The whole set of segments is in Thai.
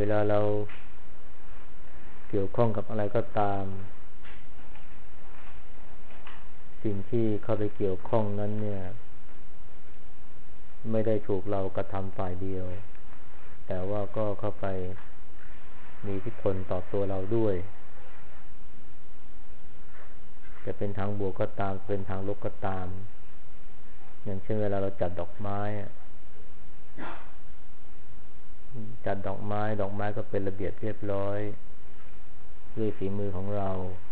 ลาเราเกี่ยวข้องกับอะไรก็ตามสิ่งที่เข้าไปเกี่ยวข้องนั้นเนี่ยไม่ได้ถูกเรากระทำฝ่ายเดียวแต่ว่าก็เข้าไปมีอิทธิพลต่อตัวเราด้วยจะเป็นทางบวกก็ตามเป็นทางลบก็ตามอย่างเช่นเวลาเราจัดดอกไม้ดอกไม้ก็เป็นระเบียบเรียบร้อยด้วยฝีมือของเรา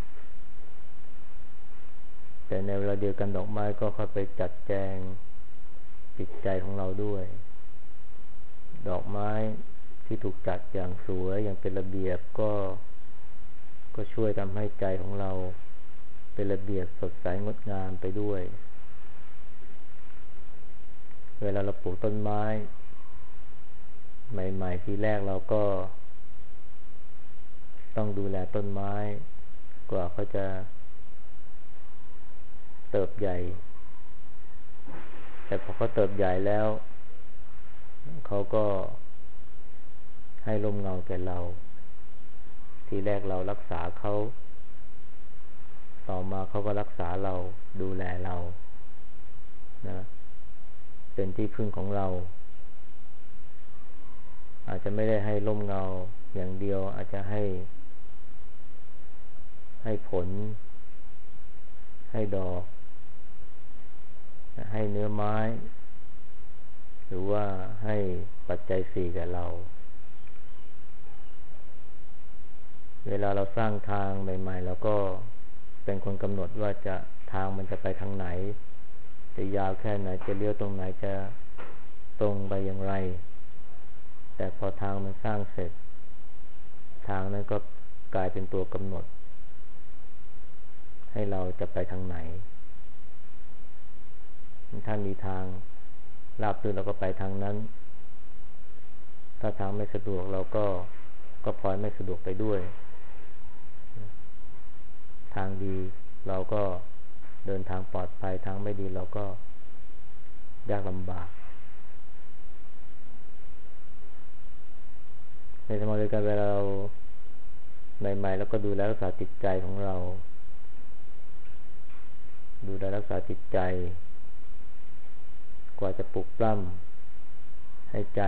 แต่ในเวลาเดียวกันดอกไม้ก็เข้าไปจัดแจงจิตใจของเราด้วยดอกไม้ที่ถูกจัดอย่างสวยอย่างเป็นระเบียบก็ช่วยทำให้ใจของเราเป็นระเบียบสดใสงดงามไปด้วยเวลาเราปลูกต้นไม้ใหม่ๆทีแรกเราก็ต้องดูแลต้นไม้กว่าเขาจะเติบใหญ่แต่พอเขาเติบใหญ่แล้วเขาก็ให้ร่มเงาแก่เราทีแรกเรารักษาเขาต่อมาเขาก็รักษาเราดูแลเรานะเป็นที่พึ่งของเราอาจจะไม่ได้ให้ร่มเงาอย่างเดียวอาจจะให้ผลให้ดอกให้เนื้อไม้หรือว่าให้ปัจจัยสี่แก่เราเวลาเราสร้างทางใหม่ๆเราก็เป็นคนกำหนดว่าทางมันจะไปทางไหนจะยาวแค่ไหนจะเลี้ยวตรงไหนจะตรงไปอย่างไรแต่พอทางมันสร้างเสร็จทางนั้นก็กลายเป็นตัวกำหนดให้เราจะไปทางไหนถ้ามีทางราบรื่นเราก็ไปทางนั้นถ้าทางไม่สะดวกเราก็พลอยไม่สะดวกไปด้วยทางดีเราก็เดินทางปลอดภัยทางไม่ดีเราก็ยากลำบากในสมัยเดียวกันเวลาเราใหม่ๆแล้วก็ดูแลรักษาจิตใจของเราดูแลรักษาจิตใจกว่าจะปลุกปล้ำให้ใจ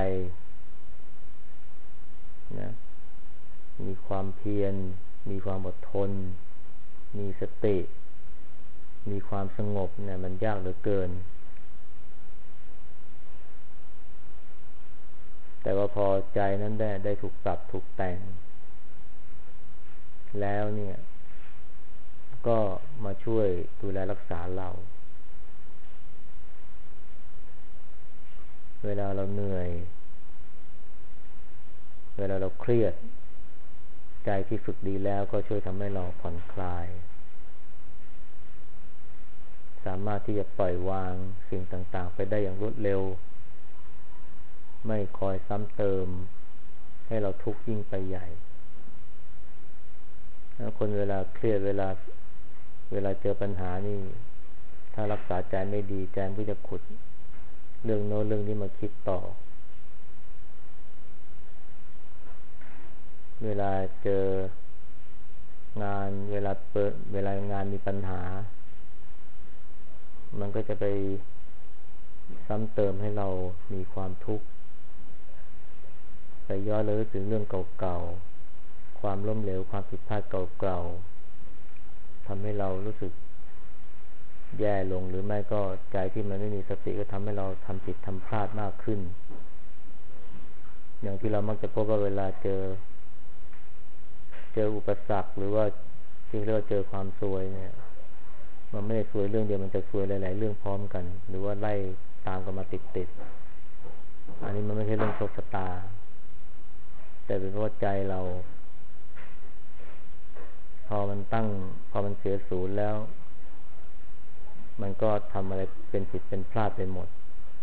นะมีความเพียรมีความอดทนมีสติมีความสงบเนี่ยมันยากเหลือเกินแต่ว่าพอใจนั้นได้ถูกปรับถูกแต่งแล้วเนี่ยก็มาช่วยดูแลรักษาเราเวลาเราเหนื่อยเวลาเราเครียดใจที่ฝึกดีแล้วก็ช่วยทำให้เราผ่อนคลายสามารถที่จะปล่อยวางสิ่งต่างๆไปได้อย่างรวดเร็วไม่คอยซ้ำเติมให้เราทุกข์ยิ่งไปใหญ่แล้วคนเวลาเครียดเวลาเจอปัญหานี่ถ้ารักษาใจไม่ดีใจมันก็จะขุดเรื่องโน้นเรื่องนี้มาคิดต่อเวลาเจองานเวลางานมีปัญหามันก็จะไปซ้ำเติมให้เรามีความทุกข์ไปย้อนระลึกถึงเรื่องเก่าๆความล้มเหลวความผิดพลาดเก่าๆทำให้เรารู้สึกแย่ลงหรือไม่ก็ใจที่มันไม่มีสติก็ทำให้เราทำผิดทำพลาดมากขึ้นอย่างที่เรามักจะพบว่าเวลาเจออุปสรรคหรือว่าที่เรียกว่าเจอความซวยเนี่ยมันไม่ได้ซวยเรื่องเดียวมันจะซวยหลายๆเรื่องพร้อมกันหรือว่าไล่ตามกันมาติดอันนี้มันไม่ใช่เรื่องโชคชะตาแต่เป็นเพราะใจเราพอมันเสียศูนย์แล้วมันก็ทำอะไรเป็นผิดเป็นพลาดไปหมด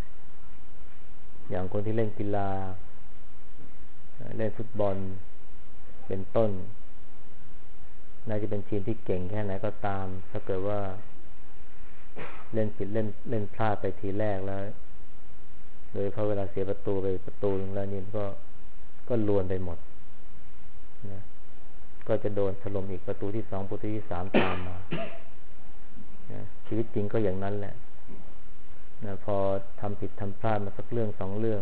อย่างคนที่เล่นกีฬาเล่นฟุตบอลเป็นต้นน่าจะเป็นทีมที่เก่งแค่ไหนก็ตามถ้าเกิดว่าเล่นผิดเล่นพลาดไปทีแรกแล้วโดยเพราะเวลาเสียประตูไปประตูนึงแล้วนี่ก็ลวนไปหมดนะก็จะโดนถล่มอีกประตูที่สองประตูที่สามตามมานะชีวิตจริงก็อย่างนั้นแหละนะพอทำผิดทำพลาดมาสักเรื่องสองเรื่อง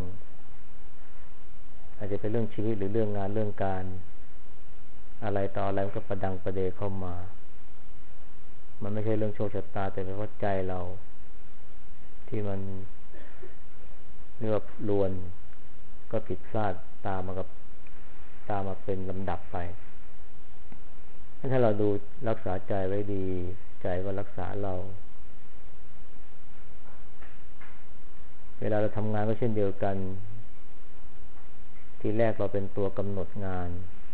อาจจะเป็นเรื่องชีวิตหรือเรื่องงานเรื่องการอะไรต่ออะไรมันก็ประดังประเดเข้ามามันไม่ใช่เรื่องโชคชะตาแต่เป็นเพราะใจเราที่มันเรียกว่าลวนก็ผิดพลาดตามมาเป็นลำดับไปถ้าเราดูรักษาใจไว้ดีใจก็รักษาเราเวลาเราทำงานก็เช่นเดียวกันทีแรกเราเป็นตัวกำหนดงาน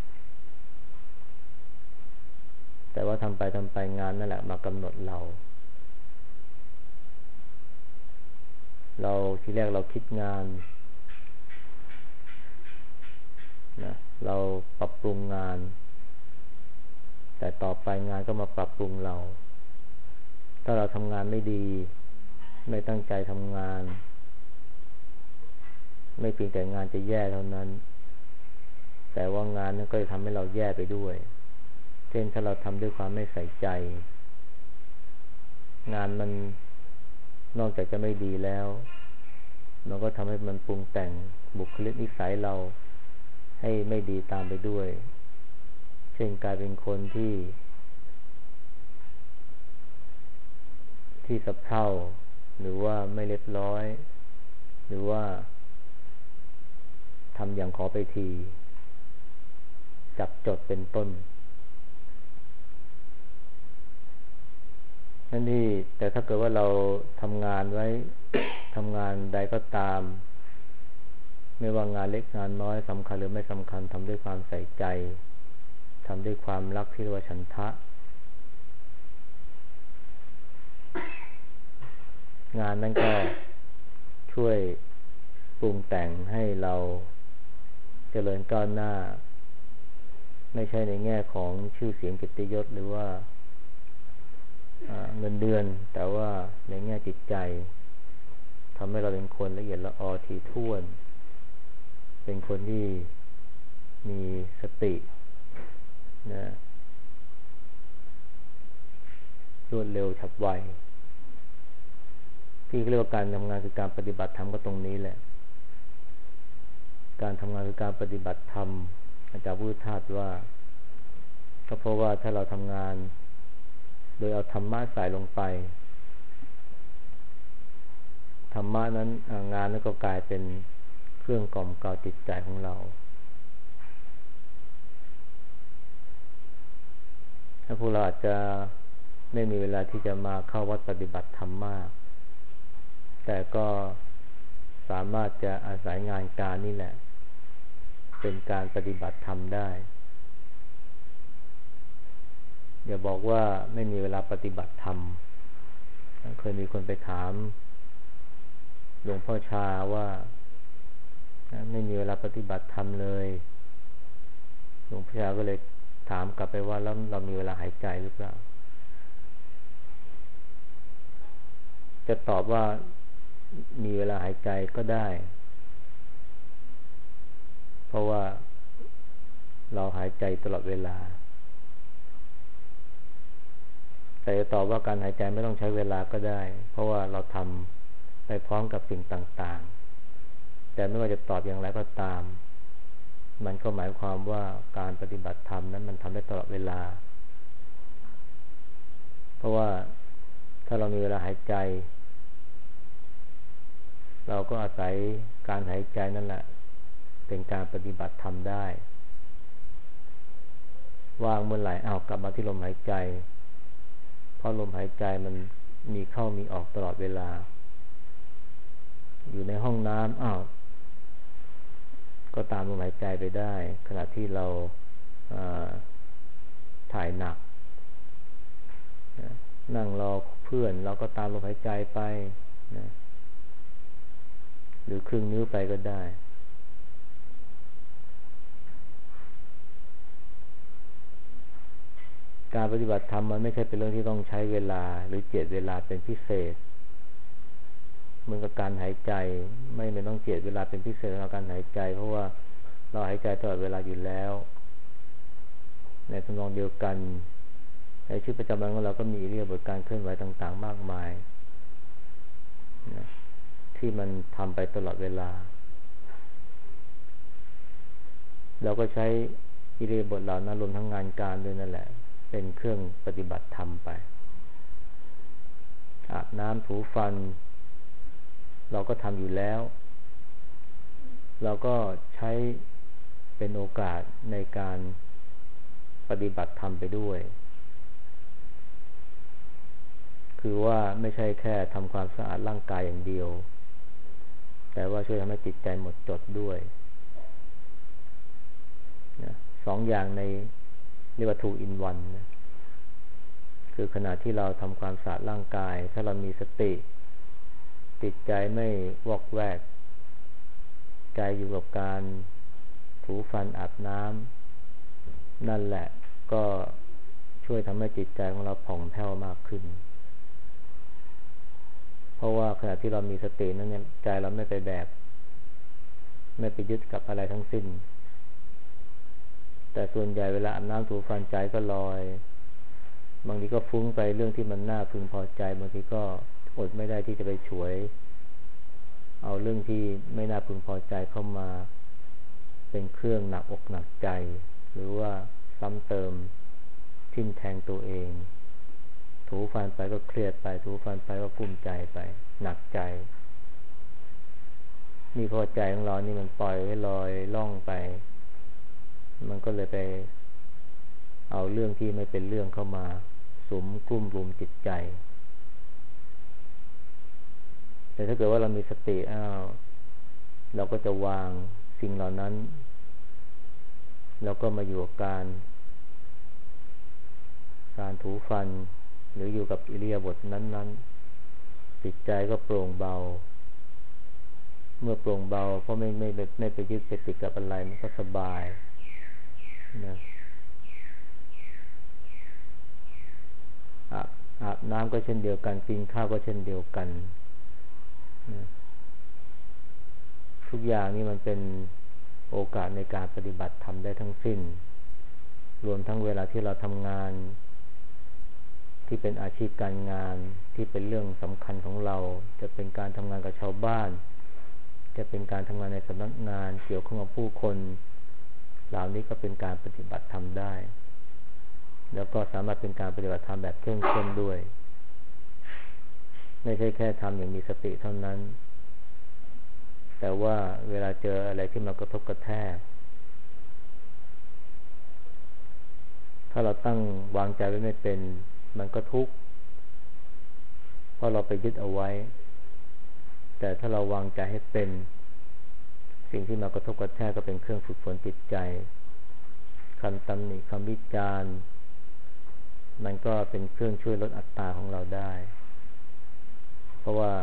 แต่ว่าทำไปงานนั่นแหละมากำหนดเราทีแรกเราคิดงานนะเราปรับปรุงงานแต่ต่อไปงานก็มาปรับปรุงเราถ้าเราทำงานไม่ดีไม่ตั้งใจทำงานไม่เพียงแต่งานจะแย่เท่านั้นแต่ว่างานนั้นก็จะทำให้เราแย่ไปด้วยเช่นถ้าเราทำด้วยความไม่ใส่ใจงานมันนอกจากจะไม่ดีแล้วมันก็ทำให้มันปรุงแต่งบุคลิกนิสัยเราให้ไม่ดีตามไปด้วยเช่นกลายเป็นคนที่สะเพร่าหรือว่าไม่เรียบร้อยหรือว่าทำอย่างขอไปทีจับจดเป็นต้นนั่นนี่แต่ถ้าเกิดว่าเราทำงานไว้ ทำงานใดก็ตามไม่ว่างานเล็กงานน้อยสำคัญหรือไม่สำคัญทำด้วยความใส่ใจทำด้วยความรักที่เรียกว่าฉันทะงานนั้นก็ช่วยปรุงแต่งให้เราเจริญก้าวหน้าไม่ใช่ในแง่ของชื่อเสียงเกียรติยศหรือว่าเงินเดือนแต่ว่าในแง่จิตใจทำให้เราเป็นคนละเอียดละออถี่ถ้วนเป็นคนที่มีสตินะรวดเร็วฉับไวที่เรียกว่าการทำงานคือการปฏิบัติธรรมก็ตรงนี้แหละการทำงานคือการปฏิบัติธรรมอาจารย์พุทธทาสว่าก็เพราะว่าถ้าเราทำงานโดยเอาธรรมะใส่ลงไปธรรมะนั้นงานนั้นก็กลายเป็นเครื่องกล่อมเกลาจิตใจของเราถ้าพวกเราอาจจะไม่มีเวลาที่จะมาเข้าวัดปฏิบัติธรรมมากแต่ก็สามารถจะอาศัยงานการนี่แหละเป็นการปฏิบัติธรรมได้อย่าบอกว่าไม่มีเวลาปฏิบัติธรรมเคยมีคนไปถามหลวงพ่อชาว่าไม่มีเวลาปฏิบัติธรรมเลยหลวงพ่อชาก็เลยถามกลับไปว่าแล้วเรามีเวลาหายใจหรือเปล่าจะตอบว่ามีเวลาหายใจก็ได้เพราะว่าเราหายใจตลอดเวลาแต่จะตอบว่าการหายใจไม่ต้องใช้เวลาก็ได้เพราะว่าเราทำไปพร้อมกับสิ่งต่างๆแต่ไม่ว่าจะตอบอย่างไรก็ตามมันก็หมายความว่าการปฏิบัติธรรมนั้นมันทำได้ตลอดเวลาเพราะว่าถ้าเรามีเวลาหายใจเราก็อาศัยการหายใจนั่นแหละเป็นการปฏิบัติธรรมได้ว่างเมื่อไหร่กลับมาที่ลมหายใจเพราะลมหายใจมันมีเข้ามีออกตลอดเวลาอยู่ในห้องน้ำก็ตามลมหายใจไปได้ขณะที่เราถ่ายหนักนั่งรอเพื่อนเราก็ตามลมหายใจไปนะหรือครึ่งนิ้วไปก็ได้การปฏิบัติธรรมมันไม่ใช่เป็นเรื่องที่ต้องใช้เวลาหรือเจียดเวลาเป็นพิเศษเหมือนกับการหายใจไม่ต้องเจียดเวลาเป็นพิเศษในการหายใจเพราะว่าเราหายใจตลอดเวลาอยู่แล้วในทำนองเดียวกันในชีวิตประจำวันของเราก็มีอิริยาบถการเคลื่อนไหวต่างๆมากมายนะที่มันทำไปตลอดเวลาเราก็ใช้อิริยาบถเหล่านั้นรวมทั้งงานการด้วยนั่นแหละเป็นเครื่องปฏิบัติธรรมไปอาบน้ำถูฟันเราก็ทำอยู่แล้วเราก็ใช้เป็นโอกาสในการปฏิบัติธรรมไปด้วยคือว่าไม่ใช่แค่ทำความสะอาดร่างกายอย่างเดียวแต่ว่าช่วยทำให้จิตใจหมดจดด้วยนะสองอย่างในเรียกว่า two in one นะคือขณะที่เราทำความสะอาดร่างกายถ้าเรามีสติจิตใจไม่วอกแวกใจอยู่กับการถูฟันอาบน้ำนั่นแหละก็ช่วยทำให้จิตใจของเราผ่องแผ้วมากขึ้นเพราะว่าขณะที่เรามีสตินั้นเนี่ยใจเราไม่ไปยึดกับอะไรทั้งสิ้นแต่ส่วนใหญ่เวลาอาบน้ำถูฟันใจก็ลอยบางทีก็ฟุ้งไปเรื่องที่มันน่าพึงพอใจบางทีก็อดไม่ได้ที่จะไปฉวยเอาเรื่องที่ไม่น่าพึงพอใจเข้ามาเป็นเครื่องหนักอกหนักใจหรือว่าซ้ำเติมทิ่มแทงตัวเองถูฟันไปก็เครียดไปถูฟันไปก็กุ้มใจไปหนักใจนี่พอใจของเรานี่มันปล่อยให้ลอยล่องไปมันก็เลยไปเอาเรื่องที่ไม่เป็นเรื่องเข้ามาสุมกลุ่มรุมจิตใจแต่ถ้าเกิดว่าเรามีสติเราก็จะวางสิ่งเหล่านั้นแล้วก็มาอยู่กับการถูฟันหรืออยู่กับอิริยาบถนั้นๆจิตใจก็โปร่งเบาเมื่อโปร่งเบาเพราะไม่ไปยึดไปติดกับอะไรมันก็สบายนะอาบน้ำก็เช่นเดียวกันกินข้าวก็เช่นเดียวกันนะทุกอย่างนี่มันเป็นโอกาสในการปฏิบัติธรรมได้ทั้งสิ้นรวมทั้งเวลาที่เราทำงานที่เป็นอาชีพการงานที่เป็นเรื่องสำคัญของเราจะเป็นการทำงานกับชาวบ้านจะเป็นการทำงานในสำนักงานเกี่ยวข้องกับผู้คนเหล่านี้ก็เป็นการปฏิบัติธรรมได้แล้วก็สามารถเป็นการปฏิบัติธรรมแบบเข้มข้นด้วยไม่ใช่แค่ทำอย่างมีสติเท่านั้นแต่ว่าเวลาเจออะไรที่มากระทบกระแทกถ้าเราตั้งวางใจไว้ไม่เป็นมันก็ทุกข์เพราะเราไปยึดเอาไว้แต่ถ้าเราวางใจให้เป็นสิ่งที่มากระทบกระแทกก็เป็นเครื่องฝึกฝนจิตใจคำตำหนิคำวิจารณ์มันก็เป็นเครื่องช่วยลดอัตตาของเราได้เพราะว่า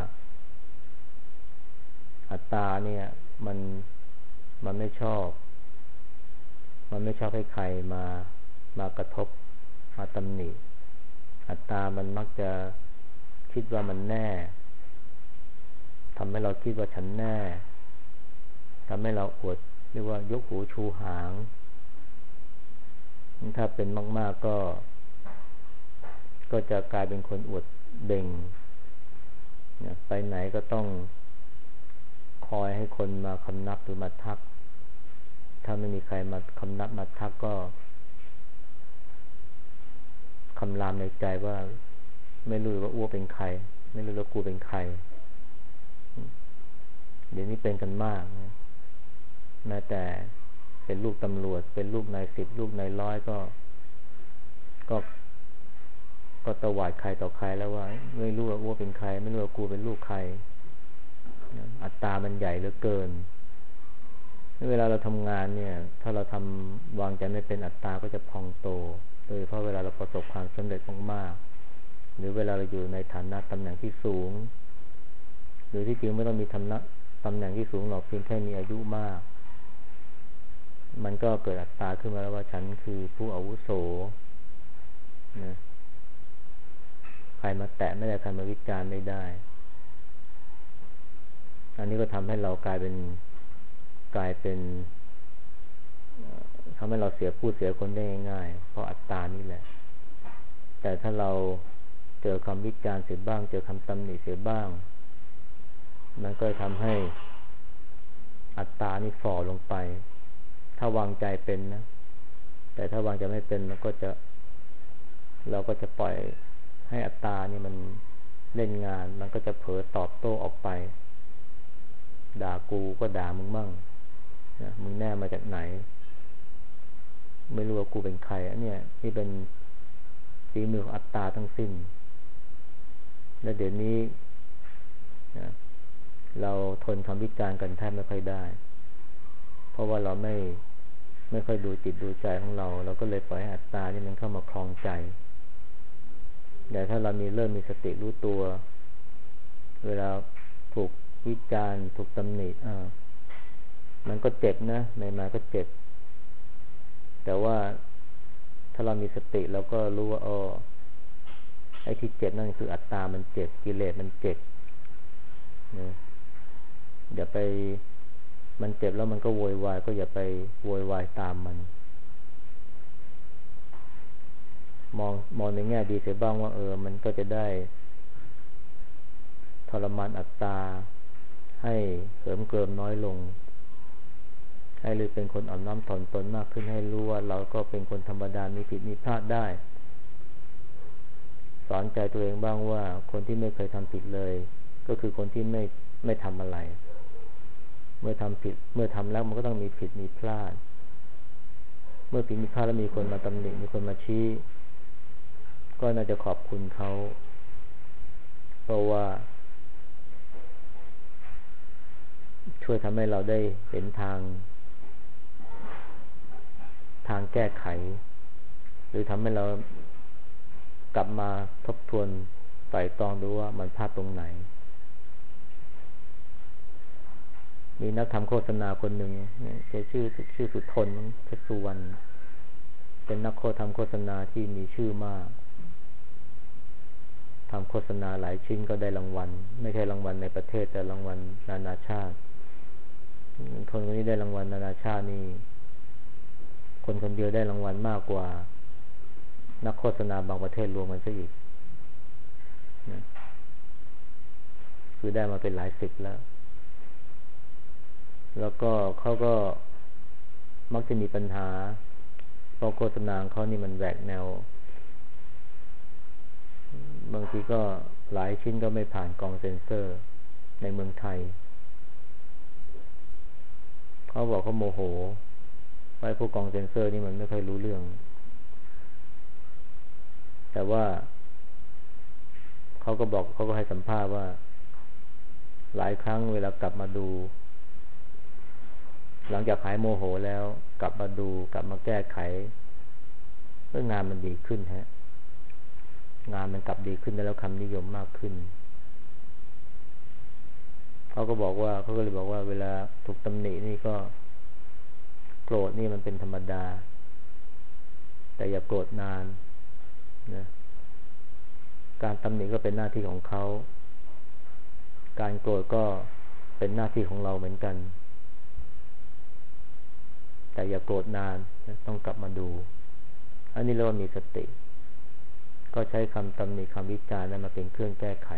อัตตาเนี่ยมันไม่ชอบให้ใครมากระทบมาตำหนิอัตตามันมักจะคิดว่ามันแน่ทำให้เราคิดว่าฉันแน่ทำให้เราอวดเรียกว่ายกหูชูหางถ้าเป็นมากๆก็จะกลายเป็นคนอวดเบ่งไปไหนก็ต้องคอยให้คนมาคำนับหรือมาทักถ้าไม่มีใครมาคำนับมาทักก็คำรามในใจว่าไม่รู้ว่าอ้วเป็นใครไม่รู้ว่ากูเป็นใครเดี๋ยวนี้เป็นกันมากแม้แต่เป็นลูกตำรวจเป็นลูกนายสิบลูกนายร้อยก็ตวาดใครต่อใครแล้วว่าไม่รู้ว่าอ้วเป็นใครไม่รู้ว่ากูเป็นลูกใครอัตตามันใหญ่เหลือเกินเวลาเราทำงานเนี่ยถ้าเราทำวางใจไม่เป็นอัตตาก็จะพองโตโดยเฉพาะเวลาเราประสบความสำเร็จมากๆหรือเวลาเราอยู่ในฐานะตำแหน่งที่สูงหรือที่จริงไม่ต้องมีตำแหน่งที่สูงหรอกเพียงแค่มีอายุมากมันก็เกิดอัตตาขึ้นมาแล้วว่าฉันคือผู้อาวุโสนะใครมาแตะไม่ได้ใครมาวิจารณ์ไม่ได้อันนี้ก็ทำให้เรากลายเป็นทำให้เราเสียผู้เสียคนได้ง่ายๆเพราะอัตตานี่แหละแต่ถ้าเราเจอคำวิจารณ์เสียบ้างเจอคำตำหนิเสียบ้างมันก็ทำให้อัตตานี่ฝ่อลงไปถ้าวางใจเป็นนะแต่ถ้าวางใจไม่เป็นเราก็จะปล่อยให้อัตตานี่มันเล่นงานมันก็จะเผลอตอบโต้ออกไปด่ากูก็ด่ามึงมั่งนะมึงแน่มาจากไหนไม่รู้ว่ากูเป็นใครอันเนี้ยนี่เป็นฝีมือของอัตตาทั้งสิ้นและเดี๋ยวนี้นะเราทนคำวิจารณ์กันแทบไม่ค่อยได้เพราะว่าเราไม่ค่อยดูจิตดูใจของเราก็เลยปล่อยให้อัตตานี่มันเข้ามาครองใจแต่ถ้าเราเริ่มมีสติรู้ตัวเวลาถูกวิจารณ์ถูกตำหนิมันก็เจ็บนะใหม่ๆก็เจ็บแต่ว่าถ้าเรามีสติเราก็รู้ว่าไอ้ที่เจ็บนั่นคืออัตตามันเจ็บกิเลสมันเจ็บนะอย่าไปมันเจ็บแล้วมันก็โวยวายก็อย่าไปโวยวายตามมันมองในแง่ดีเสียบ้างว่ามันก็จะได้ทรมานอัตตาให้เหิมเกริมน้อยลงให้รู้เป็นคนอ่อนน้อมถ่อมตนมากขึ้นให้รู้ว่าเราก็เป็นคนธรรมดามีผิดมีพลาดได้สอนใจตัวเองบ้างว่าคนที่ไม่เคยทำผิดเลยก็คือคนที่ไม่ทำอะไรเมื่อทำผิดเมื่อทำแล้วมันก็ต้องมีผิดมีพลาดเมื่อผิดมีพลาดแล้วมีคนมาตำหนิมีคนมาชี้ก็น่าจะขอบคุณเขาเพราะว่าช่วยทำให้เราได้เห็นทางแก้ไขหรือทำให้เรากลับมาทบทวนไตร่ตรองดูว่ามันพลาดตรงไหนมีนักทำโฆษณาคนหนึ่งแกชื่อสุทนเพชรสุวรรณเป็นนักทำโฆษณาที่มีชื่อมากทำโฆษณาหลายชิ้นก็ได้รางวัลไม่ใช่รางวัลในประเทศแต่รางวัลนานาชาติคนนี้ได้รางวัลนานาชาตินี่คนเดียวได้รางวัลมากกว่านักโฆษณาบางประเทศรวมกันซะอีกนะคือได้มาเป็นหลายสิบแล้วก็เขาก็มักจะมีปัญหาเพราะโฆษณาเขานี่มันแหวกแนวบางทีก็หลายชิ้นก็ไม่ผ่านกองเซ็นเซอร์ในเมืองไทยเขาบอกเขาโมโหไว้พวกกองเซ็นเซอร์นี่มันไม่ค่อยรู้เรื่องแต่ว่าเขาก็ให้สัมภาษณ์ว่าหลายครั้งเวลากลับมาดูหลังจากหายโมโหแล้วกลับมาดูกลับมาแก้ไขเรื่องงานมันดีขึ้นงานมันกลับดีขึ้นแล้วคำนิยมมากขึ้นเขาก็เลยบอกว่าเวลาถูกตำหนินี่ก็โกรธนี่มันเป็นธรรมดาแต่อย่าโกรธนานนะการตำหนิก็เป็นหน้าที่ของเขาการโกรธก็เป็นหน้าที่ของเราเหมือนกันแต่อย่าโกรธนานต้องกลับมาดูอันนี้เรียกว่ามีสติก็ใช้คำตำหนิคำวิจารณ์นั้นมาเป็นเครื่องแก้ไข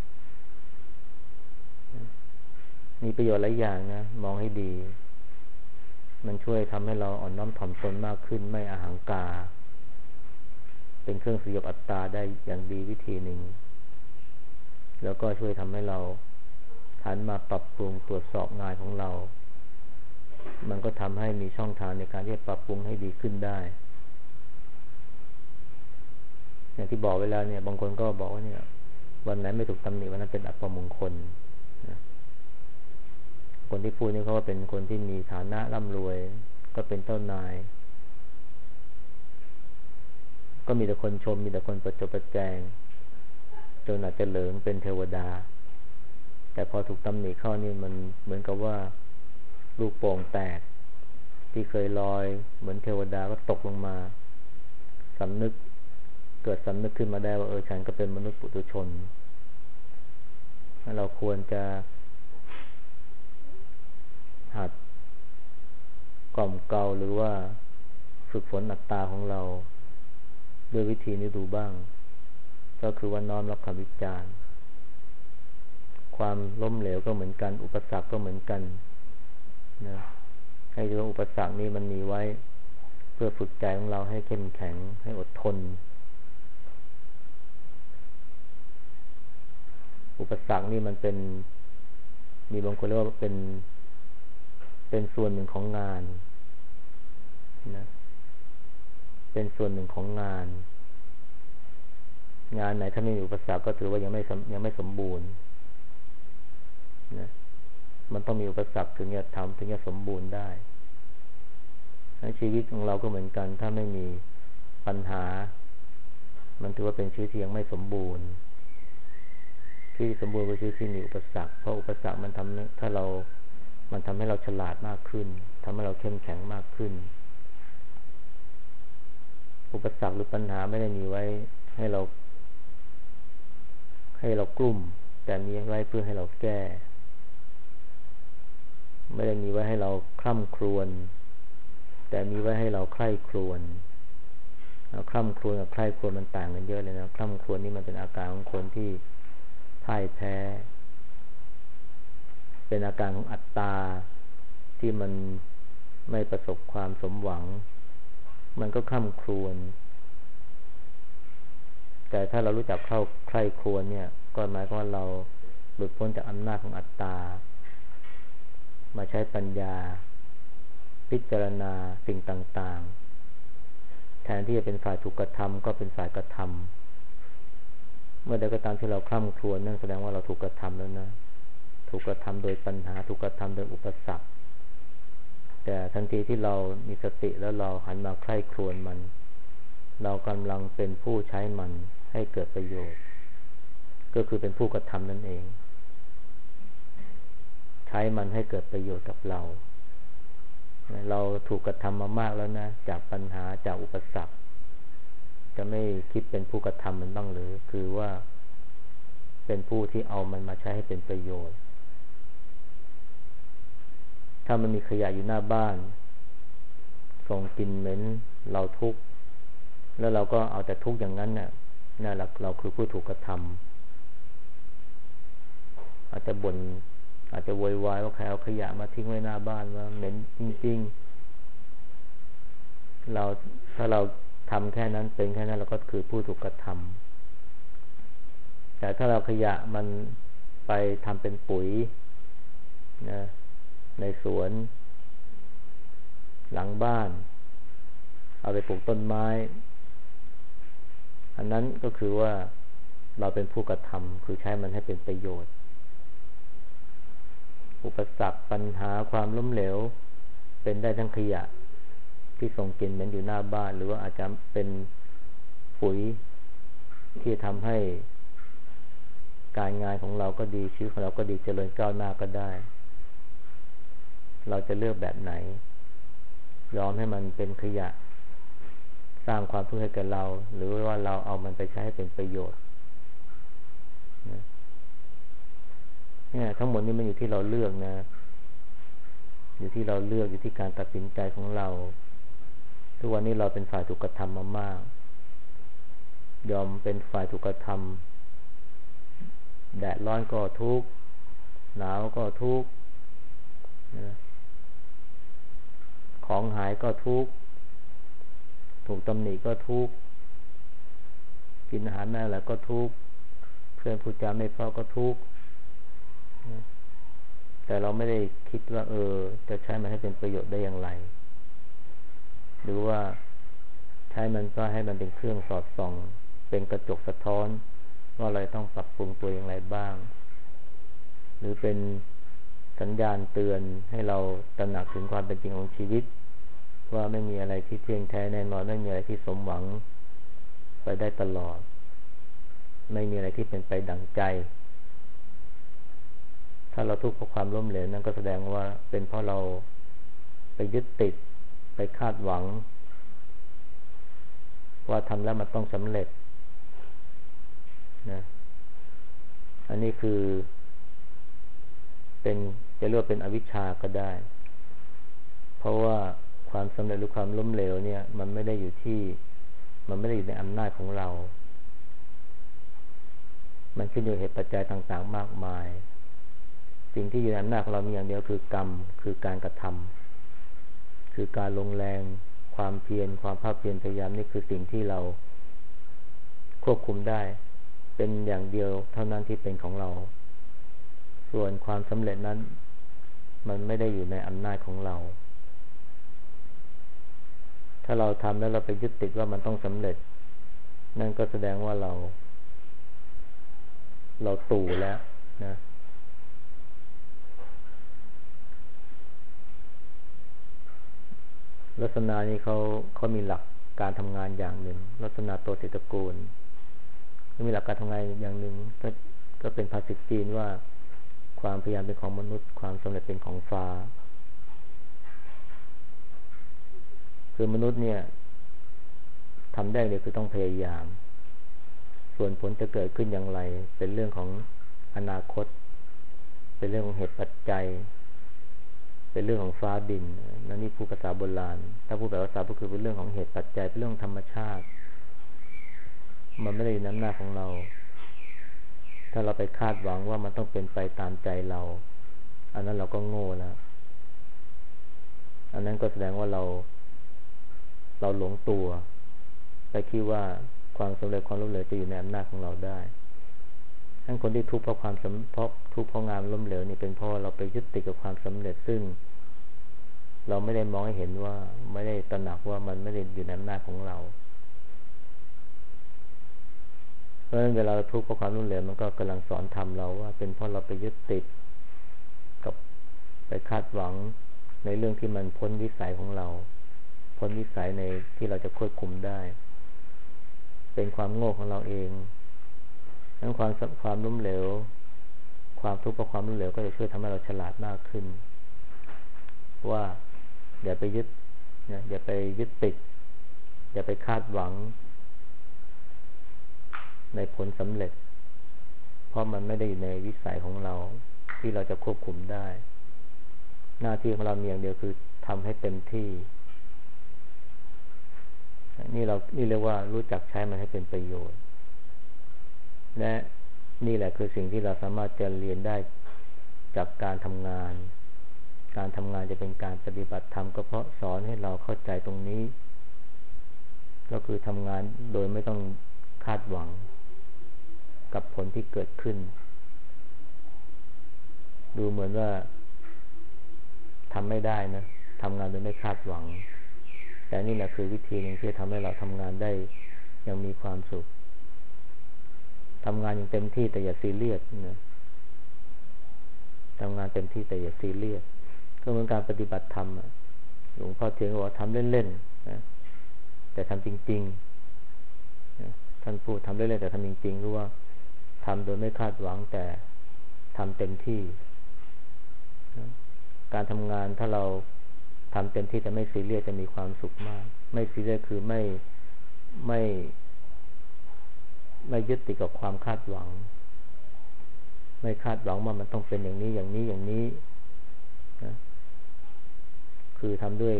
มีประโยชน์หลายอย่างนะมองให้ดีมันช่วยทำให้เราอ่อนน้อมถ่อมตนมากขึ้นไม่อหังการเป็นเครื่องสยบอัตตาได้อย่างดีวิธีหนึ่งแล้วก็ช่วยทำให้เราหันมาปรับปรุงตรวจสอบงานของเรามันก็ทำให้มีช่องทางในการที่จะปรับปรุงให้ดีขึ้นได้อย่างที่บอกเวลาเนี่ยบางคนก็บอกว่าเนี่ยวันไหนไม่ถูกตำหนิวันนั้นเป็นอัปมงคลคนที่พูดนี่เขาก็เป็นคนที่มีฐานะร่ำรวยก็เป็นเจ้านายก็มีแต่คนชมมีแต่คนประจบประแจงจนอาจจะเหลิงเป็นเทวดาแต่พอถูกตำหนิเข้านี่มันเหมือนกับว่าลูกโป่งแตกที่เคยลอยเหมือนเทวดาก็ตกลงมาเกิดสำนึกขึ้นมาได้ว่าฉันก็เป็นมนุษย์ปุถุชนเราควรจะหัดกล่อมเกลาหรือว่าฝึกฝนอัตตาของเราด้วยวิธีนี้ดูบ้างก็คือว่าน้อมรับคำวิจารณ์ความล้มเหลวก็เหมือนกันอุปสรรคก็เหมือนกันนะให้รู้ว่าอุปสรรคนี้มันมีไว้เพื่อฝึกใจของเราให้เข้มแข็งให้อดทนอุปสรรคนี่มันเป็นมีบางคนเรียกว่าเป็นส่วนหนึ่งของงานนะเป็นส่วนหนึ่งของงานไหนถ้าไม่มีอุปสรรคก็ถือว่ายังไม่สมบูรณ์นะมันต้องมีอุปสรรคถึงจะทำถึงจะสมบูรณ์ได้ชีวิตของเราก็เหมือนกันถ้าไม่มีปัญหามันถือว่าเป็นชีวิตที่ยังไม่สมบูรณ์ชีวิตสมบูรณ์เป็นชีวิตที่มีอุปสรรคเพราะอุปสรรคมันทำให้เราฉลาดมากขึ้นทำให้เราเข้มแข็งมากขึ้นอุปสรรคหรือปัญหาไม่ได้มีไว้ให้เรากลุ้มแต่มีไว้เพื่อให้เราแก้ไม่ได้มีไว้ให้เราคร่ำครวญแต่มีไว้ให้เราใคร่ครวญคร่ำครวญกับใคร่ครวญมันต่างกันเยอะเลยนะคร่ำครวญนี่มันเป็นอาการของคนที่พ่ายแพ้เป็นอาการของอัตตาที่มันไม่ประสบความสมหวังมันก็คร่ำครวญแต่ถ้าเรารู้จักใคร่ครวญเนี่ยก็หมายความว่าเราหลุดพ้นจากอำนาจของอัตตามาใช้ปัญญาพิจารณาสิ่งต่างๆแทนที่จะเป็นฝ่ายถูกกระทำก็เป็นฝ่ายกระทำเมื่อใดก็ตามที่เราคร่ำครวญนั่นแสดงว่าเราถูกกระทำแล้วนะถูกกระทำโดยปัญหาถูกกระทำโดยอุปสรรคแต่ทันทีที่เรามีสติแล้วเราหันมาใคร่ครวญมันเรากำลังเป็นผู้ใช้มันให้เกิดประโยชน์ก็คือเป็นผู้กระทำนั่นเองใช้มันให้เกิดประโยชน์กับเราถูกกระทำมามากแล้วนะจากปัญหาจากอุปสรรคจะไม่คิดเป็นผู้กระทำมันบ้างหรือคือว่าเป็นผู้ที่เอามันมาใช้ให้เป็นประโยชน์ถ้ามันมีขยะอยู่หน้าบ้านส่งกลิ่นเหม็นเราทุกข์แล้วเราก็เอาแต่ทุกข์อย่างนั้นน่ะนั่นแหละเราคือผู้ถูกกระทำอาจจะบ่นอาจจะโวยวายว่าใครเอาขยะมาทิ้งไว้หน้าบ้านว่าเหม็นจริงๆถ้าเราทำแค่นั้นเป็นแค่นั้นเราก็คือผู้ถูกกระทำแต่ถ้าเราขยะมันไปทำเป็นปุ๋ยนะในสวนหลังบ้านเอาไปปลูกต้นไม้อันนั้นก็คือว่าเราเป็นผู้กระทำคือใช้มันให้เป็นประโยชน์อุปสรรคปัญหาความล้มเหลวเป็นได้ทั้งขยะที่ส่งกลิ่นเหม็นอยู่หน้าบ้านหรือว่าอาจจะเป็นปุ๋ยที่ทำให้การงานของเราก็ดีชีวิตของเราก็ดีเจริญก้าวหน้าก็ได้เราจะเลือกแบบไหนยอมให้มันเป็นขยะสร้างความทุกข์ให้แก่เราหรือว่าเราเอามันไปใช้ให้เป็นประโยชน์เนี่ยทั้งหมดนี้มันอยู่ที่เราเลือกนะอยู่ที่เราเลือกอยู่ที่การตัดสินใจของเราทุกวันนี้เราเป็นฝ่ายถูกกระทำมามากยอมเป็นฝ่ายถูกกระทำแดดร้อนก็ทุกข์หนาวก็ทุกข์ของหายก็ทุกข์ถูกตำหนิก็ทุกข์กินอาหารไม่อร่อยก็ทุกข์เพื่อนพูดจาไม่เพราะก็ทุกข์แต่เราไม่ได้คิดว่าจะใช้มันให้เป็นประโยชน์ได้อย่างไรหรือว่าใช้มันก็ให้มันเป็นเครื่องสอดส่องเป็นกระจกสะท้อนว่าเราต้องปรับปรุงตัวอย่างไรบ้างหรือเป็นสัญญาณเตือนให้เราตระหนักถึงความเป็นจริงของชีวิตว่าไม่มีอะไรที่เที่ยงแท้แน่นอนไม่มีอะไรที่สมหวังไปได้ตลอดไม่มีอะไรที่เป็นไปดั่งใจถ้าเราทุกข์เพราะความล้มเหลวนั่นก็แสดงว่าเป็นเพราะเราไปยึดติดไปคาดหวังว่าทำแล้วมันต้องสำเร็จนะอันนี้คือจะเรียกว่าเป็นอวิชชาก็ได้เพราะว่าความสำเร็จหรือความล้มเหลวเนี่ยมันไม่ได้อยู่ในอำนาจของเรา มันขึ้นอยู่กับเหตุปัจจัยต่างๆมากมายสิ่งที่อยู่ในอำนาจของเรามีอย่างเดียวคือกรรมคือการกระทำคือการลงแรงความเพียรความภาคเพียรพยายามนี่คือสิ่งที่เราควบคุมได้เป็นอย่างเดียวเท่านั้นที่เป็นของเราส่วนความสำเร็จนั้นมันไม่ได้อยู่ในอำนาจของเราถ้าเราทำแล้วเราไปยึดติดว่ามันต้องสำเร็จนั่นก็แสดงว่าเราตู่แล้วนะลักษณะนี้เขามีหลักการทำงานอย่างหนึ่งลักษณะโตติตระกูลมีหลักการทำงานอย่างหนึ่งก็เป็นภาษิตจีนว่าความพยายามเป็นของมนุษย์ความสำเร็จเป็นของฟ้าคือมนุษย์เนี่ยทำได้เลยคือต้องพยายามส่วนผลจะเกิดขึ้นอย่างไรเป็นเรื่องของอนาคตเป็นเรื่องของเหตุปัจจัยเป็นเรื่องของฟ้าดินนั่นนี่พูดภาษาโบราณถ้าพูดแบบภาษาก็คือเป็นเรื่องของเหตุปัจจัยเป็นเรื่องธรรมชาติมันไม่ได้อยู่ในอำนาจของเราถ้าเราไปคาดหวังว่ามันต้องเป็นไปตามใจเราอันนั้นเราก็โง่แล้วอันนั้นก็แสดงว่าเราหลงตัวไปคิดว่าความสำเร็จความล้มเหลวจะอยู่ในอำนาจของเราได้ทั้งคนที่ทุกข์เพราะทุกข์เพราะงานล้มเหลวนี่เป็นเพราะเราไปยึดติดกับความสำเร็จซึ่งเราไม่ได้มองให้เห็นว่าไม่ได้ตระหนักว่ามันไม่ได้อยู่ในอำนาจของเราเพราะฉะนั้นเวลาเราทุกข์เพราะความล้มเหลวมันก็กำลังสอนธรรมเราว่าเป็นเพราะเราไปยึดติดกับไปคาดหวังในเรื่องที่มันพ้นวิสัยของเราพ้นวิสัยในที่เราจะควบคุมได้เป็นความโง่ของเราเองทั้งความล้มเหลวความทุกข์เพราะความล้มเหลวก็จะช่วยทำให้เราฉลาดมากขึ้นว่าอย่าไปยึดติดอย่าไปคาดหวังในผลสำเร็จเพราะมันไม่ได้อยู่ในวิสัยของเราที่เราจะควบคุมได้หน้าที่ของเรามีอย่างเดียวคือทำให้เต็มที่นี่เรียกว่ารู้จักใช้มันให้เป็นประโยชน์และนี่แหละคือสิ่งที่เราสามารถจะเรียนได้จากการทำงานจะเป็นการปฏิบัติธรรมก็เพราะสอนให้เราเข้าใจตรงนี้ก็คือทำงานโดยไม่ต้องคาดหวังกับผลที่เกิดขึ้นดูเหมือนว่าทำไม่ได้นะทำงานโดยไม่คาดหวังแต่นี่แหละคือวิธีหนึ่งที่ทำให้เราทำงานได้อย่างมีความสุขทำงานอย่างเต็มที่แต่อย่าซีเรียสนะทำงานเต็มที่แต่อย่าซีเรียสก็เหมือนการปฏิบัติธรรมหลวงพ่อเทียนบอกว่าทำเล่นๆนะแต่ทำจริงๆนะท่านพูดทำเล่นๆแต่ทำจริงๆรู้ว่าทำโดยไม่คาดหวังแต่ทำเต็มที่นะการทำงานถ้าเราทำเต็มที่แต่ไม่ซีเรียสจะมีความสุขมากไม่ซีเรียสคือไม่ยึดติดกับความคาดหวังไม่คาดหวังว่ามันต้องเป็นอย่างนี้อย่างนี้อย่างนี้นะคือทำด้วย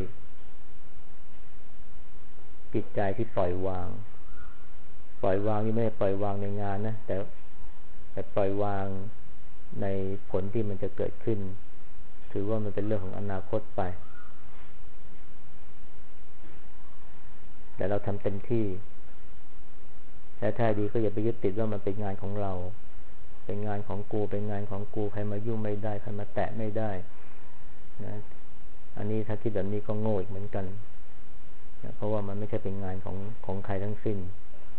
จิตใจที่ปล่อยวางนี่ไม่ได้ปล่อยวางในงานนะแต่ปล่อยวางในผลที่มันจะเกิดขึ้นถือว่ามันเป็นเรื่องของอนาคตไปแต่เราทำเต็มที่แต่แท้ดีก็อย่าไปยึดติดว่ามันเป็นงานของเราเป็นงานของกูเป็นงานของกูใครมายุ่งไม่ได้ใครมาแตะไม่ได้นะอันนี้ถ้าคิดแบบนี้ก็โง่อีกเหมือนกันนะเพราะว่ามันไม่ใช่เป็นงานของใครทั้งสิ้น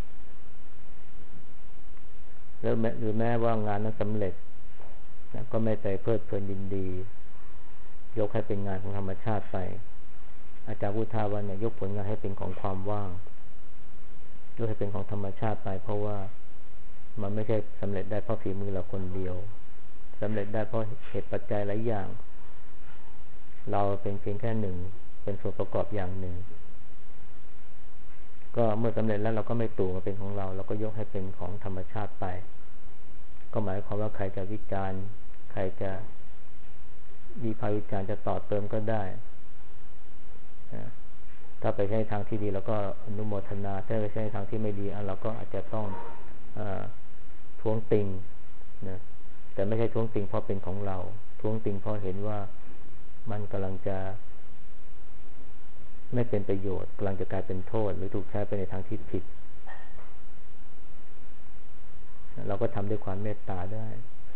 แล้วหรือแม้ว่างานนั้นสำเร็จนะก็ไม่ไปเพลิดเพลินยินดียกให้เป็นงานของธรรมชาติไปอาจารย์พุทธาวันเนี่ยยกผลงานให้เป็นของความว่างยกให้เป็นของธรรมชาติไปเพราะว่ามันไม่ใช่สำเร็จได้เพราะฝีมือเราคนเดียวสำเร็จได้เพราะเหตุปัจจัยหลายอย่างเราเป็นเพียงแค่หนึ่งเป็นส่วนประกอบอย่างหนึ่งก็เมื่อสำเร็จแล้วเราก็ไม่ตู่มาเป็นของเราก็ยกให้เป็นของธรรมชาติไปก็หมายความว่าใครจะวิจารณ์ใครจะวิพากษ์วิจารณ์จะต่อเติมก็ได้นะถ้าไปใช้ทางที่ดีเราก็อนุโมทนาถ้าไปใช้ทางที่ไม่ดีเราก็อาจจะต้องท้วงติงนะแต่ไม่ใช่ท้วงติงเพราะเป็นของเราท้วงติงเพราะเห็นว่ามันกำลังจะไม่เป็นประโยชน์กำลังจะกลายเป็นโทษหรือถูกใช้ไปในทางที่ผิดเราก็ทำด้วยความเมตตาได้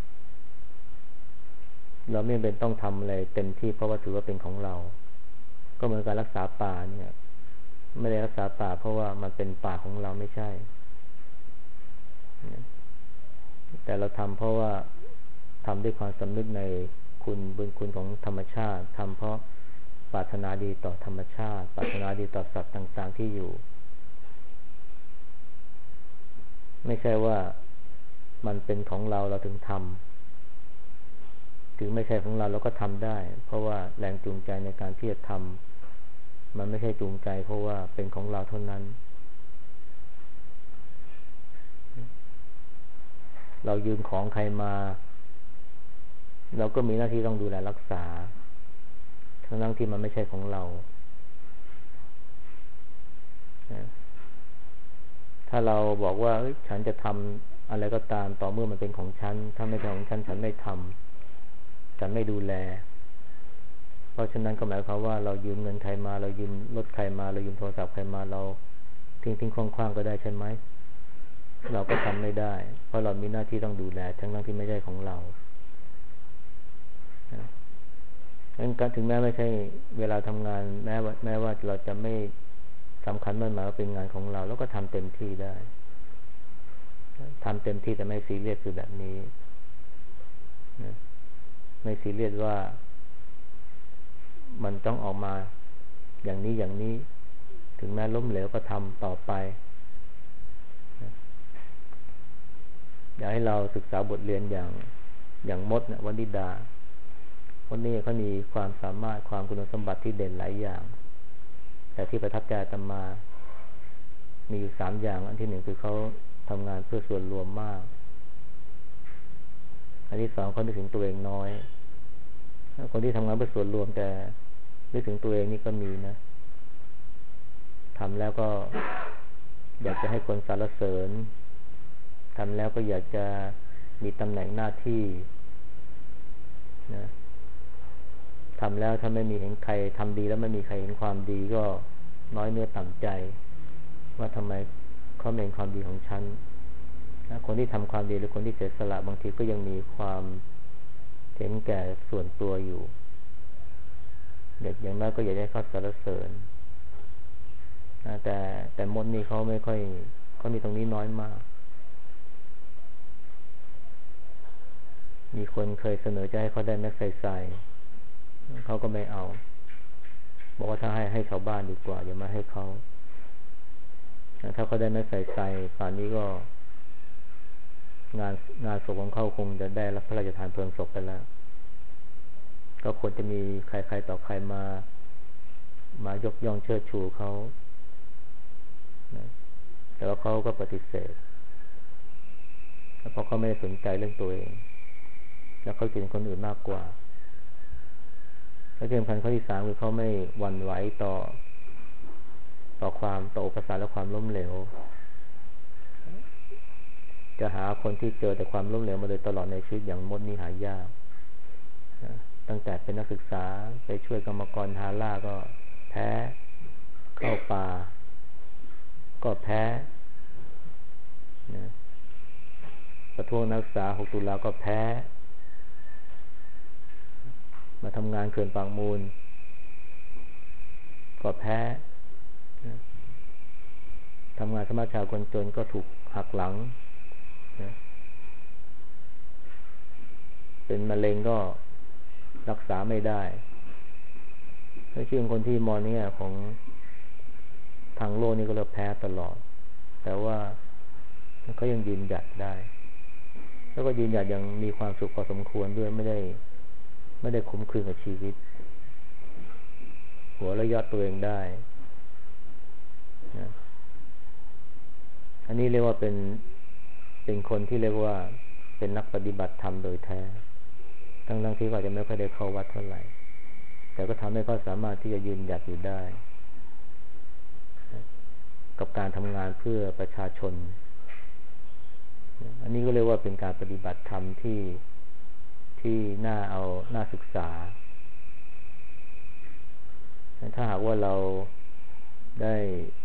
เราไม่เป็นต้องทำอะไรเต็มที่เพราะว่าถือว่าเป็นของเราก็เหมือนการรักษาป่าเนี่ยไม่ได้รักษาป่าเพราะว่ามันเป็นป่าของเราไม่ใช่แต่เราทำเพราะว่าทำด้วยความสำนึกในคุณบุญคุณของธรรมชาติทำเพราะปรารถนาดีต่อธรรมชาติปรารถนาดีต่อสัตว์ต่างๆที่อยู่ไม่ใช่ว่ามันเป็นของเราเราถึงทำถึงไม่ใช่ของเราเราก็ทำได้เพราะว่าแรงจูงใจในการที่จะทำมันไม่ใช่จูงใจเพราะว่าเป็นของเราเท่านั้นเรายืมของใครมาเราก็มีหน้าที่ต้องดูแลรักษาทั้งที่มันไม่ใช่ของเราถ้าเราบอกว่าฉันจะทำอะไรก็ตามต่อเมื่อมันเป็นของฉันถ้าไม่ใช่ของฉันฉันไม่ทำฉันไม่ดูแลเพราะฉะนั้นก็หมายความว่าเรายืมเงินใครมาเรายืมรถใครมาเรายืมโทรศัพท์ใครมาเราทิ้งคว่างๆก็ได้ใช่ไหมเราก็ทำไม่ได้เพราะเรามีหน้าที่ต้องดูแลทั้งที่ไม่ใช่ของเรางั้นการถึงแม้ไม่ใช่เวลาทำงานแม้ว่าเราจะไม่สำคัญมั่นหมายว่าเป็นงานของเราแล้วก็ทำเต็มที่ได้ทำเต็มที่แต่ไม่ซีเรียสคือแบบนี้ไม่ซีเรียสว่ามันต้องออกมาอย่างนี้ถึงแม้ล้มเหลวก็ทำต่อไปอยากให้เราศึกษาบทเรียนอย่างมดนะวนิดาคนนี้เขามีความสามารถความคุณสมบัติที่เด่นหลายอย่างแต่ที่ประทับใจอาตมามีอยู่3อย่างอันที่1คือเขาทำงานเพื่อส่วนรวมมากอันที่2เขานึกถึงตัวเองน้อยคนที่ทำงานเพื่อส่วนรวมแต่นึกถึงตัวเองนี่ก็มีนะทำแล้วก็อยากจะให้คนสรรเสริญทำแล้วก็อยากจะมีตำแหน่งหน้าที่นะทำแล้วถ้าไม่มีเห็นใครทำดีแล้วไม่มีใครเห็นความดีก็น้อยเนื้อต่ำใจว่าทำไมเขาไม่เห็นความดีของฉันคนที่ทำความดีหรือคนที่เสียสละบางทีก็ยังมีความเห็นแก่ส่วนตัวอยู่อย่างน้อยก็อยากให้เขาสรรเสริญแต่มดนี่เขาไม่ค่อยเขามีตรงนี้น้อยมากมีคนเคยเสนอจะให้เขาได้แม็กไซเขาก็ไม่เอาบอกว่าถ้าให้ชาวบ้านดีกว่าอย่ามาให้เขาถ้าเขาได้แม็กไซป่านนี้ก็งานศพของเขาคงจะได้รับพระราชทานเพลิงศพไปแล้วก็ควรจะมีใครต่อใครมายกย่องเชิดชูเขาแต่ว่าเขาก็ปฏิเสธเพราะเขาไม่ได้สนใจเรื่องตัวเองแล้วเขาคิดถึงคนอื่นมากกว่าและที่สำคัญข้อที่3คือเขาไม่หวั่นไหวต่ออุปสรรคและความล้มเหลวจะหาคนที่เจอแต่ความล้มเหลวมาโดยตลอดในชีวิตอย่างมดนี่หายากตั้งแต่เป็นนักศึกษาไปช่วยกรรมกรฮาร่าก็แพ้เข้าป่าก็แพ้ประท้วงนักศึกษา6 ตุลาก็แพ้มาทำงานเขื่อนปากมูลก็แพ้ทำงานสมัชชาคนจนก็ถูกหักหลังเป็นมะเร็งก็รักษาไม่ได้ถ้าชื่อคนที่มองในแง่ของทางโลกนี่ก็เรียกแพ้ตลอดแต่ว่าเขายังยืนหยัดได้แล้วก็ยืนหยัดยังมีความสุขพอสมควรด้วยไม่ได้ขมขื่นกับชีวิตหัวเราะยอดตัวเองได้นะอันนี้เรียกว่าเป็นคนที่เรียกว่าเป็นนักปฏิบัติธรรมโดยแท้ทั้งที่ก็อาจจะไม่ค่อยได้เข้าวัดเท่าไหร่แต่ก็ทำให้เขาสามารถที่จะยืนหยัดอยู่ได้กับการทำงานเพื่อประชาชนอันนี้ก็เรียกว่าเป็นการปฏิบัติธรรมที่น่าศึกษาถ้าหากว่าเราได้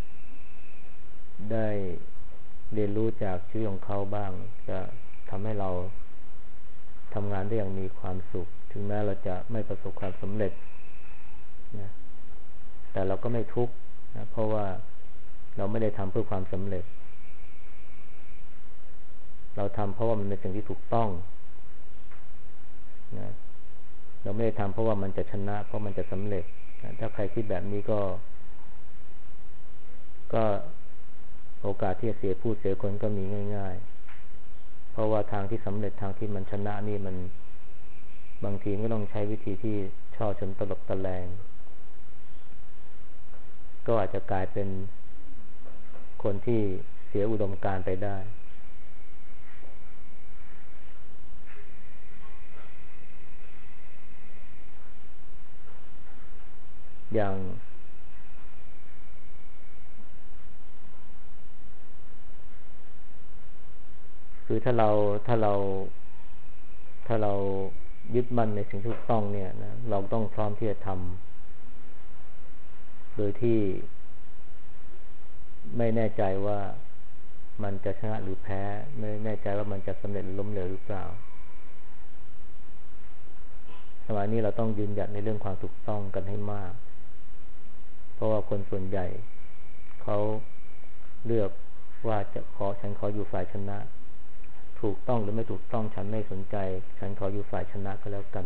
เรียนรู้จากชีวิตของเขาบ้างจะทำให้เราทำงานได้อย่างมีความสุขถึงแม้เราจะไม่ประสบความสำเร็จนะแต่เราก็ไม่ทุกข์นะเพราะว่าเราไม่ได้ทำเพื่อความสำเร็จเราทำเพราะว่ามันเป็นสิ่งที่ถูกต้องนะเราไม่ได้ทำเพราะว่ามันจะชนะเพราะมันจะสำเร็จนะถ้าใครคิดแบบนี้ก็โอกาสที่จะเสียผู้เสียคนก็มีง่ายๆเพราะว่าทางที่สำเร็จทางที่มันชนะนี่มันบางทีก็ต้องใช้วิธีที่ช่อชนตลบตะแลงก็อาจจะกลายเป็นคนที่เสียอุดมการณ์ไปได้อย่างคือถ้าเรายึดมั่นในสิ่งที่ถูกต้องเนี่ยนะเราต้องพร้อมที่จะทำโดยที่ไม่แน่ใจว่ามันจะชนะหรือแพ้ไม่แน่ใจว่ามันจะสำเร็จหรือล้มเหลวหรือเปล่าสมัยนี้เราต้องยืนหยัดในเรื่องความถูกต้องกันให้มากเพราะว่าคนส่วนใหญ่เขาเลือกว่าฉันขออยู่ฝ่ายชนะถูกต้องหรือไม่ถูกต้องฉันไม่สนใจฉันขออยู่ฝ่ายชนะก็แล้วกัน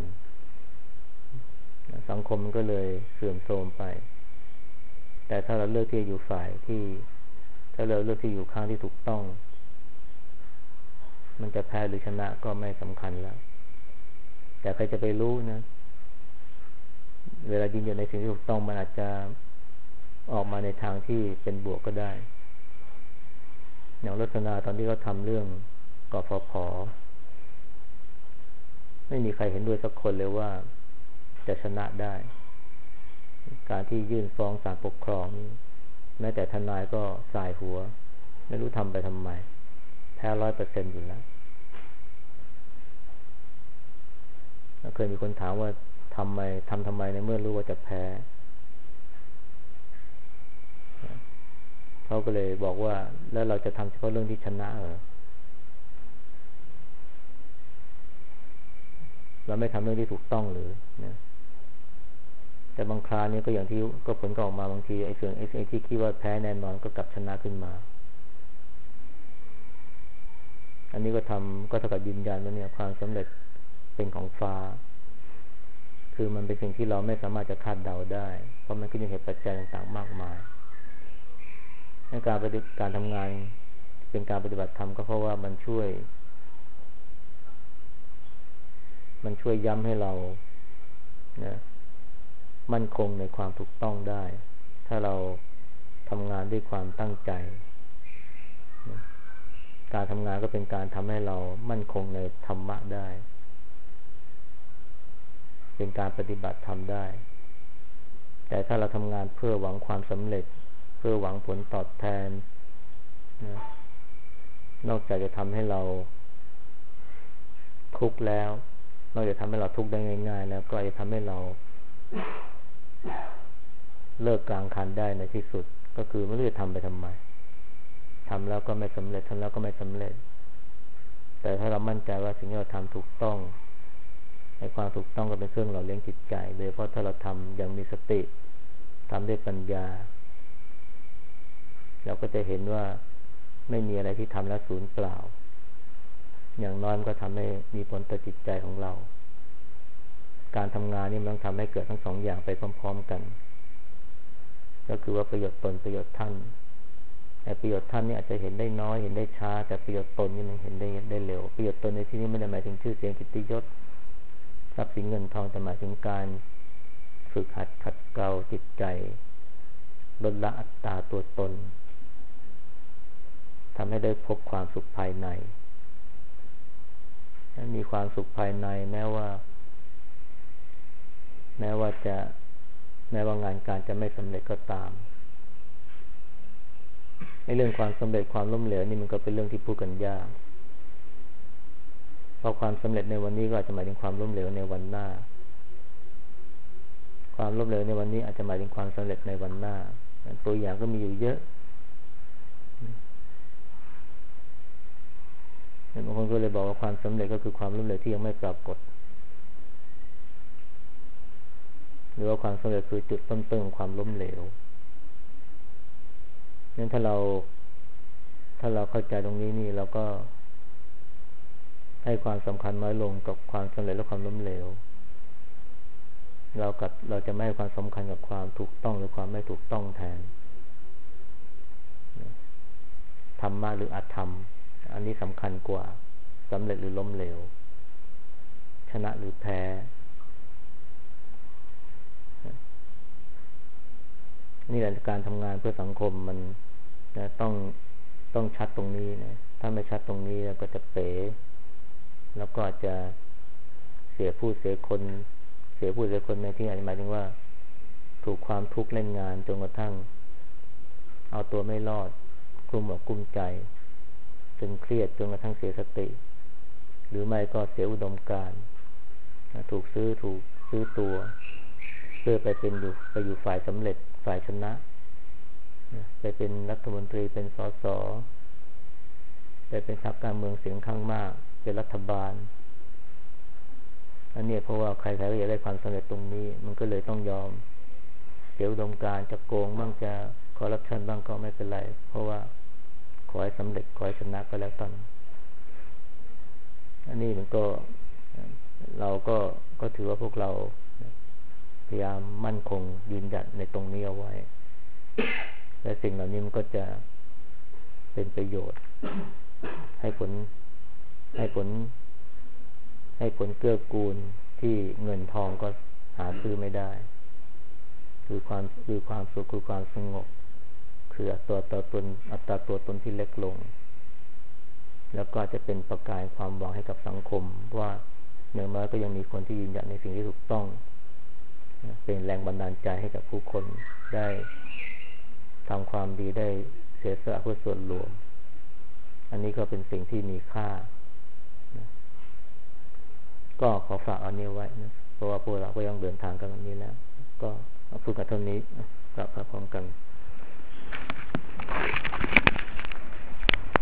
สังคมมันก็เลยเสื่อมโทรมไปแต่ถ้าเราเลือกที่จะอยู่ฝ่ายที่ถ้าเราเลือกที่อยู่ข้างที่ถูกต้องมันจะแพ้หรือชนะก็ไม่สำคัญแล้วแต่ใครจะไปรู้นะเวลายืนอยู่ในสิ่งที่ถูกต้องมันอาจจะออกมาในทางที่เป็นบวกก็ได้อย่างลักษณะตอนที่เขาทำเรื่องกฟผ.ไม่มีใครเห็นด้วยสักคนเลยว่าจะชนะได้การที่ยื่นฟ้องศาลปกครองแม้แต่ทนายก็สายหัวไม่รู้ทำไปทำไมแพ้ 100% อยู่แล้วเคยมีคนถามว่าทำทำไมในเมื่อรู้ว่าจะแพ้เขาก็เลยบอกว่าแล้วเราจะทำเฉพาะเรื่องที่ชนะเราไม่ทำเรื่องที่ถูกต้องหรือนะแต่บางคราวนี้ก็อย่างที่ก็ผลก็ออกมาบางทีไอ้ที่คิดว่าแพ้แน่นอนก็กลับชนะขึ้นมาอันนี้ก็เท่ากับยืนยันว่าเนี่ยความสำเร็จเป็นของฟ้าคือมันเป็นสิ่งที่เราไม่สามารถจะคาดเดาได้เพราะมันขึ้นอยู่กับเหตุปัจจัยต่างๆมากมายในการทำงานเป็นการปฏิบัติธรรมก็เพราะว่ามันช่วยย้ำให้เรานะมั่นคงในความถูกต้องได้ถ้าเราทำงานด้วยความตั้งใจนะการทำงานก็เป็นการทำให้เรามั่นคงในธรรมะได้เป็นการปฏิบัติธรรมได้แต่ถ้าเราทำงานเพื่อหวังความสำเร็จเพื่อหวังผลตอบแทนนะนอกจากจะทำให้เราทุกข์แล้วนอกจากทำให้เราทุกข์ได้ง่ายๆแล้วก็จะทำให้เราเลิกกลางคันได้ในที่สุดก็คือไม่รู้จะทำไปทำไมทำแล้วก็ไม่สำเร็จทำแล้วก็ไม่สำเร็จแต่ถ้าเรามั่นใจว่าสิ่งที่เราทำถูกต้องให้ความถูกต้องก็เป็นเครื่องหล่อเลี้ยงจิตใจโดยเฉพาะถ้าเราทำอย่างมีสติทำด้วยปัญญาเราก็จะเห็นว่าไม่มีอะไรที่ทำแล้วสูญเปล่าอย่างน้อยมันก็ทำให้มีผลต่อจิตใจของเราการทำงานนี่มันต้องทำให้เกิดทั้งสองอย่างไปพร้อมๆกันก็คือว่าประโยชน์ตนประโยชน์ท่านแต่ประโยชน์ท่านนี่อาจจะเห็นได้น้อยเห็นได้ช้าแต่ประโยชน์ตนนี่มันเห็นได้เร็วประโยชน์ตนในที่นี้ไม่ได้หมายถึงชื่อเสียงกิตติยศทรัพย์สินเงินทองแต่หมายถึงการฝึกหัดขัดเกลาจิตใจลดละอัตตาตัวตนทำให้ได้พบความสุขภายในมีความสุขภายในแม้ว่างานการจะไม่สำเร็จก็ตามในเรื่องความสำเร็จความล้มเหลวนี่มันก็เป็นเรื่องที่พูดกันยากเพราะความสำเร็จในวันนี้ก็อาจจะหมายถึงความล้มเหลวในวันหน้าความล้มเหลวในวันนี้อาจจะหมายถึงความสำเร็จในวันหน้าตัวอย่างก็มีอยู่เยอะบางคนก็เลยบอกว่าความสำเร็จก็คือความล้มเหลวที่ยังไม่ปรากฏหรือว่าความสำเร็จคือจุดต้นตของความล้มเหลวนั้นถ้าเราเข้าใจตรงนี้นี่เราก็ให้ความสำคัญน้อยลงกับความสำเร็จและความล้มเหลวเราจะไม่ให้ความสำคัญกับความถูกต้องหรือความไม่ถูกต้องแทนธรรมะหรืออธรรมอันนี้สำคัญกว่าสำเร็จหรือล้มเหลวชนะหรือแพ้นี่แหละการทำงานเพื่อสังคมมันนะต้องชัดตรงนี้นะถ้าไม่ชัดตรงนี้แล้วก็จะเป๋แล้วก็อาจจะเสียผู้เสียคนในที่อาจจะหมายถึงว่าถูกความทุกข์เล่นงานจนกระทั่งเอาตัวไม่รอดกลุ้มอกกลุ้มใจจนเครียดจนกระทั่งเสียสติหรือไม่ก็เสียอุดมการณ์ถูกซื้อตัวเพื่อไปอยู่ฝ่ายสำเร็จฝ่ายชนะไปเป็นรัฐมนตรีเป็นสสไปเป็นพรรคการเมืองเสียงข้างมากเป็นรัฐบาลอันนี้เพราะว่าใครๆก็อยากได้ความสำเร็จตรงนี้มันก็เลยต้องยอมเสียอุดมการณ์จะโกงบ้างจะคอร์รัปชันบ้างก็ไม่เป็นไรเพราะว่าขอให้สำเร็จขอให้ชนะก็แล้วกันอันนี้มันก็เราก็ถือว่าพวกเราพยายามมั่นคงยืนหยัดในตรงนี้เอาไว้และสิ่งเหล่านี้มันก็จะเป็นประโยชน์ให้ผลเกื้อกูลที่เงินทองก็หาซื้อไม่ได้คือความสุขคือความสงบคืออัตราตัวตนที่เล็กลงแล้วก็จะเป็นประกายความหวังให้กับสังคมว่าอย่างน้อยก็ยังมีคนที่ยืนหยัดในสิ่งที่ถูกต้องเป็นแรงบันดาลใจให้กับผู้คนได้ทำความดีได้เสียสละเพื่อส่วนรวมอันนี้ก็เป็นสิ่งที่มีค่าก็ขอฝากอันนี้ไว้นะเพราะว่าพวกเราก็ยังเดินทางกันแบบนี้แล้วก็พูดกันเท่านี้กลับมาพร้อมกัน